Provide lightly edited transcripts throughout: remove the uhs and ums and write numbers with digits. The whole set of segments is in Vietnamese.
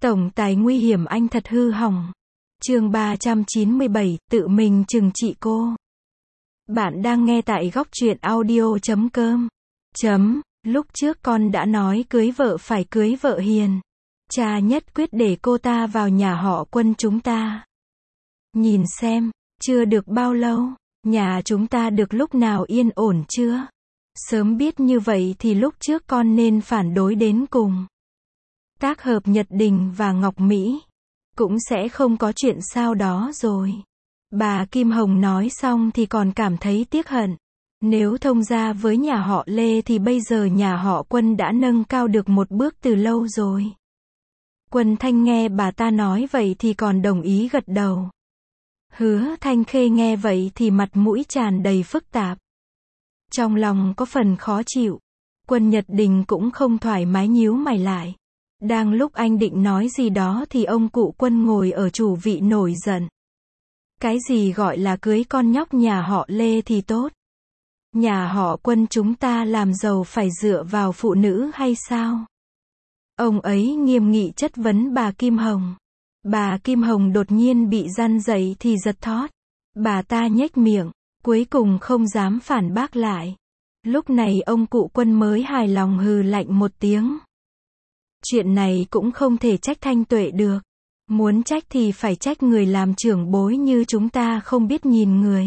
Tổng tài nguy hiểm anh thật hư hỏng. Chương 397, tự mình trừng trị cô. Bạn đang nghe tại góc truyện audio.com. Lúc trước con đã nói cưới vợ phải cưới vợ hiền. Cha nhất quyết để cô ta vào nhà họ Quân chúng ta. Nhìn xem, chưa được bao lâu, nhà chúng ta được lúc nào yên ổn chưa? Sớm biết như vậy thì lúc trước con nên phản đối đến cùng. Tác hợp Nhật Đình và Ngọc Mỹ, cũng sẽ không có chuyện sao đó rồi. Bà Kim Hồng nói xong thì còn cảm thấy tiếc hận. Nếu thông gia với nhà họ Lê thì bây giờ nhà họ Quân đã nâng cao được một bước từ lâu rồi. Quân Thanh nghe bà ta nói vậy thì còn đồng ý gật đầu. Hứa Thanh Khê nghe vậy thì mặt mũi tràn đầy phức tạp. Trong lòng có phần khó chịu. Quân Nhật Đình cũng không thoải mái nhíu mày lại. Đang lúc anh định nói gì đó thì ông cụ Quân ngồi ở chủ vị nổi giận. Cái gì gọi là cưới con nhóc nhà họ Lê thì tốt? Nhà họ Quân chúng ta làm giàu phải dựa vào phụ nữ hay sao? Ông ấy nghiêm nghị chất vấn bà Kim Hồng. Bà Kim Hồng đột nhiên bị răn dậy thì giật thót. Bà ta nhếch miệng, cuối cùng không dám phản bác lại. Lúc này ông cụ Quân mới hài lòng hừ lạnh một tiếng. Chuyện này cũng không thể trách Thanh Tuệ được. Muốn trách thì phải trách người làm trưởng bối như chúng ta không biết nhìn người.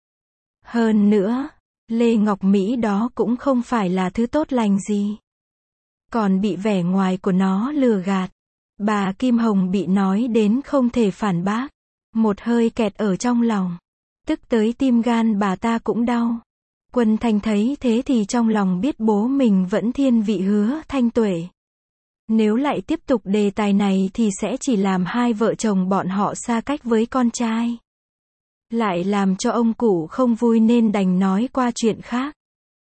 Hơn nữa, Lê Ngọc Mỹ đó cũng không phải là thứ tốt lành gì. Còn bị vẻ ngoài của nó lừa gạt. Bà Kim Hồng bị nói đến không thể phản bác. Một hơi kẹt ở trong lòng. Tức tới tim gan bà ta cũng đau. Quân Thanh thấy thế thì trong lòng biết bố mình vẫn thiên vị Hứa Thanh Tuệ. Nếu lại tiếp tục đề tài này thì sẽ chỉ làm hai vợ chồng bọn họ xa cách với con trai. Lại làm cho ông cụ không vui nên đành nói qua chuyện khác.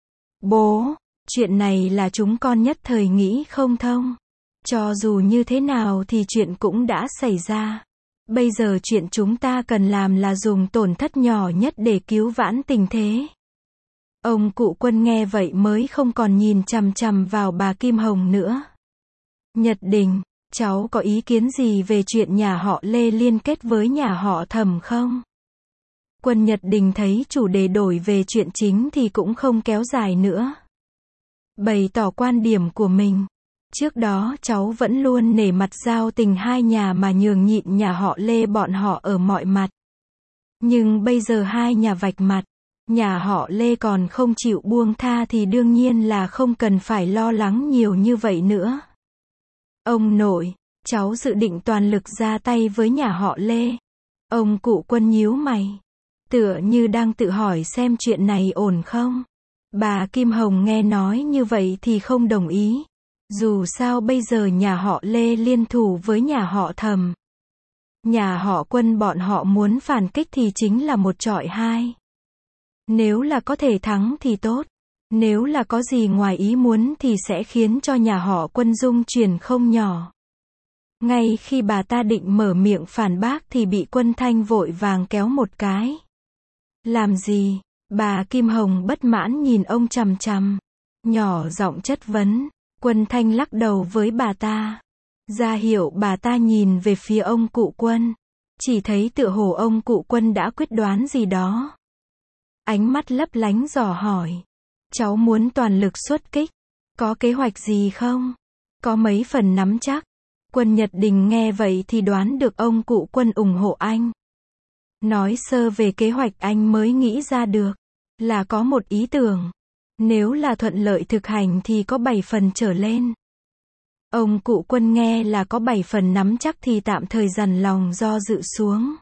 Bố, chuyện này là chúng con nhất thời nghĩ không thông. Cho dù như thế nào thì chuyện cũng đã xảy ra. Bây giờ chuyện chúng ta cần làm là dùng tổn thất nhỏ nhất để cứu vãn tình thế. Ông cụ Quân nghe vậy mới không còn nhìn chằm chằm vào bà Kim Hồng nữa. Nhật Đình, cháu có ý kiến gì về chuyện nhà họ Lê liên kết với nhà họ Thẩm không? Quân Nhật Đình thấy chủ đề đổi về chuyện chính thì cũng không kéo dài nữa. Bày tỏ quan điểm của mình. Trước đó cháu vẫn luôn nể mặt giao tình hai nhà mà nhường nhịn nhà họ Lê bọn họ ở mọi mặt. Nhưng bây giờ hai nhà vạch mặt, nhà họ Lê còn không chịu buông tha thì đương nhiên là không cần phải lo lắng nhiều như vậy nữa. Ông nội, cháu dự định toàn lực ra tay với nhà họ Lê. Ông cụ Quân nhíu mày. Tựa như đang tự hỏi xem chuyện này ổn không. Bà Kim Hồng nghe nói như vậy thì không đồng ý. Dù sao bây giờ nhà họ Lê liên thủ với nhà họ Thẩm. Nhà họ Quân bọn họ muốn phản kích thì chính là một chọi hai. Nếu là có thể thắng thì tốt. Nếu là có gì ngoài ý muốn thì sẽ khiến cho nhà họ Quân dung chuyển không nhỏ. Ngay khi bà ta định mở miệng phản bác thì bị Quân Thanh vội vàng kéo một cái. Làm gì? Bà Kim Hồng bất mãn nhìn ông chằm chằm. Nhỏ giọng chất vấn. Quân Thanh lắc đầu với bà ta. Ra hiệu bà ta nhìn về phía ông cụ Quân. Chỉ thấy tựa hồ ông cụ Quân đã quyết đoán gì đó. Ánh mắt lấp lánh dò hỏi. Cháu muốn toàn lực xuất kích. Có kế hoạch gì không? Có mấy phần nắm chắc. Quân Nhật Đình nghe vậy thì đoán được ông cụ Quân ủng hộ anh. Nói sơ về kế hoạch anh mới nghĩ ra được. Là có một ý tưởng. Nếu là thuận lợi thực hành thì có 7 phần trở lên. Ông cụ Quân nghe là có 7 phần nắm chắc thì tạm thời dằn lòng do dự xuống.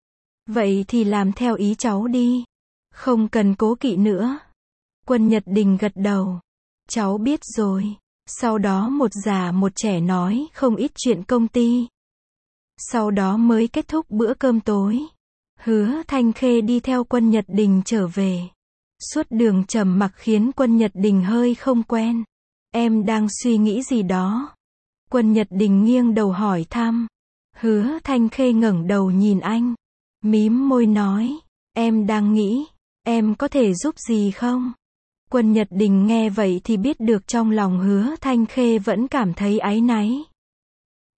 Vậy thì làm theo ý cháu đi. Không cần cố kỵ nữa. Quân Nhật Đình gật đầu. Cháu biết rồi. Sau đó một già một trẻ nói không ít chuyện công ty. Sau đó mới kết thúc bữa cơm tối. Hứa Thanh Khê đi theo Quân Nhật Đình trở về. Suốt đường trầm mặc khiến Quân Nhật Đình hơi không quen. Em đang suy nghĩ gì đó? Quân Nhật Đình nghiêng đầu hỏi thăm. Hứa Thanh Khê ngẩng đầu nhìn anh. Mím môi nói. Em đang nghĩ. Em có thể giúp gì không? Quân Nhật Đình nghe vậy thì biết được trong lòng Hứa Thanh Khê vẫn cảm thấy áy náy.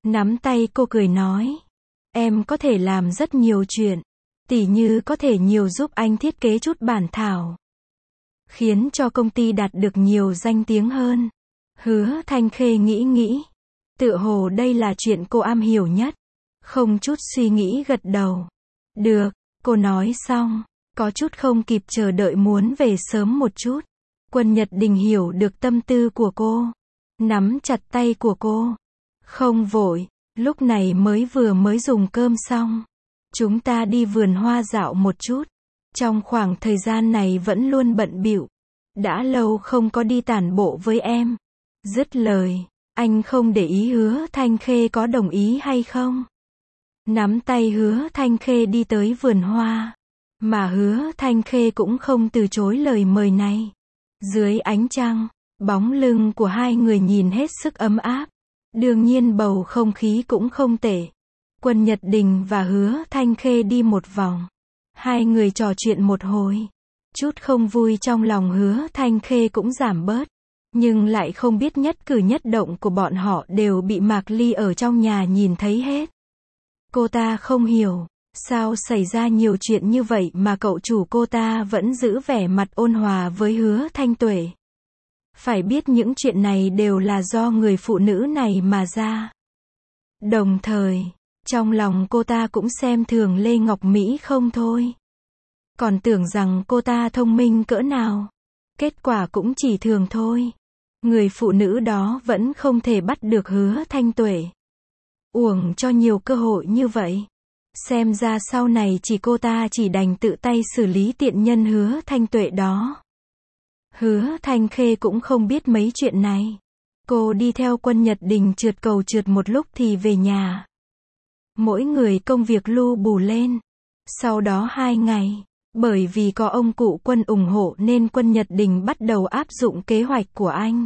Nắm tay cô cười nói. Em có thể làm rất nhiều chuyện. Tỉ như có thể nhiều giúp anh thiết kế chút bản thảo. Khiến cho công ty đạt được nhiều danh tiếng hơn. Hứa Thanh Khê nghĩ. Tựa hồ đây là chuyện cô am hiểu nhất. Không chút suy nghĩ gật đầu. Được, cô nói xong. Có chút không kịp chờ đợi muốn về sớm một chút. Quân Nhật Đình hiểu được tâm tư của cô. Nắm chặt tay của cô. Không vội, lúc này mới dùng cơm xong. Chúng ta đi vườn hoa dạo một chút. Trong khoảng thời gian này vẫn luôn bận bịu. Đã lâu không có đi tản bộ với em. Dứt lời, anh không để ý Hứa Thanh Khê có đồng ý hay không. Nắm tay Hứa Thanh Khê đi tới vườn hoa. Mà Hứa Thanh Khê cũng không từ chối lời mời này. Dưới ánh trăng, bóng lưng của hai người nhìn hết sức ấm áp. Đương nhiên bầu không khí cũng không tệ. Quân Nhật Đình và Hứa Thanh Khê đi một vòng. Hai người trò chuyện một hồi. Chút không vui trong lòng Hứa Thanh Khê cũng giảm bớt. Nhưng lại không biết nhất cử nhất động của bọn họ đều bị Mạc Ly ở trong nhà nhìn thấy hết. Cô ta không hiểu, sao xảy ra nhiều chuyện như vậy mà cậu chủ cô ta vẫn giữ vẻ mặt ôn hòa với Hứa Thanh Tuệ. Phải biết những chuyện này đều là do người phụ nữ này mà ra. Đồng thời, trong lòng cô ta cũng xem thường Lê Ngọc Mỹ không thôi. Còn tưởng rằng cô ta thông minh cỡ nào. Kết quả cũng chỉ thường thôi. Người phụ nữ đó vẫn không thể bắt được Hứa Thanh Tuệ. Uổng cho nhiều cơ hội như vậy. Xem ra sau này cô ta chỉ đành tự tay xử lý tiện nhân Hứa Thanh Tuệ đó. Hứa Thanh Khê cũng không biết mấy chuyện này. Cô đi theo Quân Nhật Đình trượt cầu trượt một lúc thì về nhà. Mỗi người công việc lu bù lên. Sau đó 2 ngày, bởi vì có ông cụ Quân ủng hộ nên Quân Nhật Đình bắt đầu áp dụng kế hoạch của anh.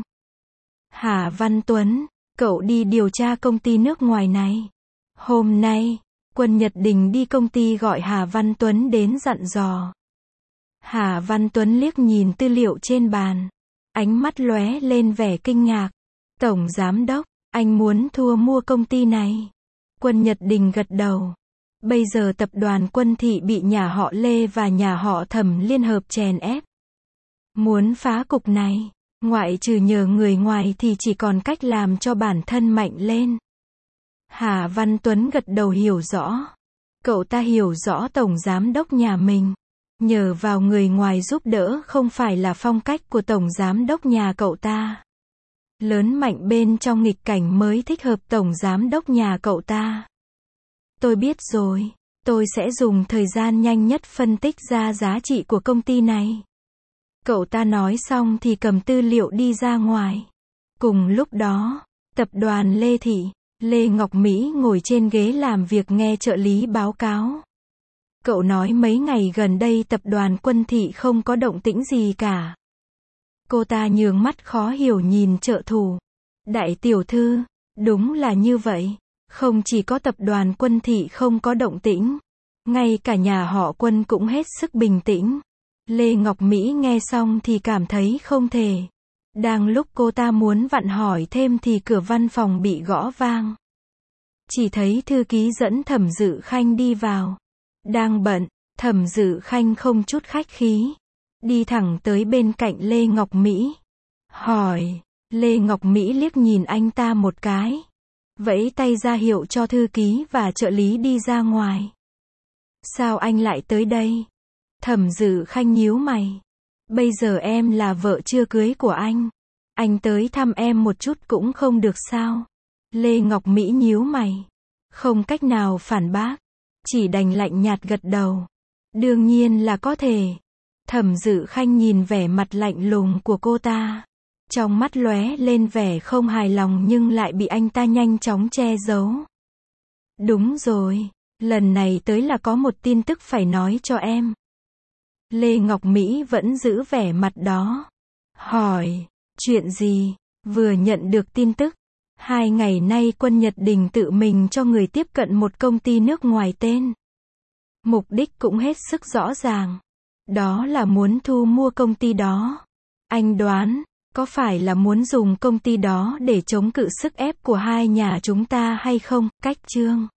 Hà Văn Tuấn, cậu đi điều tra công ty nước ngoài này. Hôm nay, Quân Nhật Đình đi công ty gọi Hà Văn Tuấn đến dặn dò. Hà Văn Tuấn liếc nhìn tư liệu trên bàn. Ánh mắt lóe lên vẻ kinh ngạc. Tổng giám đốc, anh muốn thu mua công ty này. Quân Nhật Đình gật đầu. Bây giờ tập đoàn Quân Thị bị nhà họ Lê và nhà họ Thẩm liên hợp chèn ép. Muốn phá cục này, ngoại trừ nhờ người ngoài thì chỉ còn cách làm cho bản thân mạnh lên. Hà Văn Tuấn gật đầu hiểu rõ. Cậu ta hiểu rõ tổng giám đốc nhà mình. Nhờ vào người ngoài giúp đỡ không phải là phong cách của tổng giám đốc nhà cậu ta. Lớn mạnh bên trong nghịch cảnh mới thích hợp tổng giám đốc nhà cậu ta. Tôi biết rồi, tôi sẽ dùng thời gian nhanh nhất phân tích ra giá trị của công ty này. Cậu ta nói xong thì cầm tư liệu đi ra ngoài. Cùng lúc đó, tập đoàn Lê Thị, Lê Ngọc Mỹ ngồi trên ghế làm việc nghe trợ lý báo cáo. Cậu nói mấy ngày gần đây tập đoàn Quân Thị không có động tĩnh gì cả. Cô ta nhướng mắt khó hiểu nhìn trợ thủ. Đại tiểu thư, đúng là như vậy. Không chỉ có tập đoàn Quân Thị không có động tĩnh, ngay cả nhà họ Quân cũng hết sức bình tĩnh. Lê Ngọc Mỹ nghe xong thì cảm thấy không thể. Đang lúc cô ta muốn vặn hỏi thêm thì cửa văn phòng bị gõ vang. Chỉ thấy thư ký dẫn Thẩm Dự Khanh đi vào. Đang bận, Thẩm Dự Khanh không chút khách khí. Đi thẳng tới bên cạnh Lê Ngọc Mỹ. Hỏi, Lê Ngọc Mỹ liếc nhìn anh ta một cái. Vẫy tay ra hiệu cho thư ký và trợ lý đi ra ngoài. Sao anh lại tới đây? Thẩm Dự Khanh nhíu mày. Bây giờ em là vợ chưa cưới của anh. Anh tới thăm em một chút cũng không được sao? Lê Ngọc Mỹ nhíu mày. Không cách nào phản bác. Chỉ đành lạnh nhạt gật đầu. Đương nhiên là có thể. Thẩm Dự Khanh nhìn vẻ mặt lạnh lùng của cô ta. Trong mắt lóe lên vẻ không hài lòng nhưng lại bị anh ta nhanh chóng che giấu. Đúng rồi, lần này tới là có một tin tức phải nói cho em. Lê Ngọc Mỹ vẫn giữ vẻ mặt đó. Hỏi, chuyện gì? Vừa nhận được tin tức. 2 ngày nay Quân Nhật Đình tự mình cho người tiếp cận một công ty nước ngoài tên. Mục đích cũng hết sức rõ ràng. Đó là muốn thu mua công ty đó. Anh đoán, Có phải là muốn dùng công ty đó để chống cự sức ép của hai nhà chúng ta hay không? Cách chương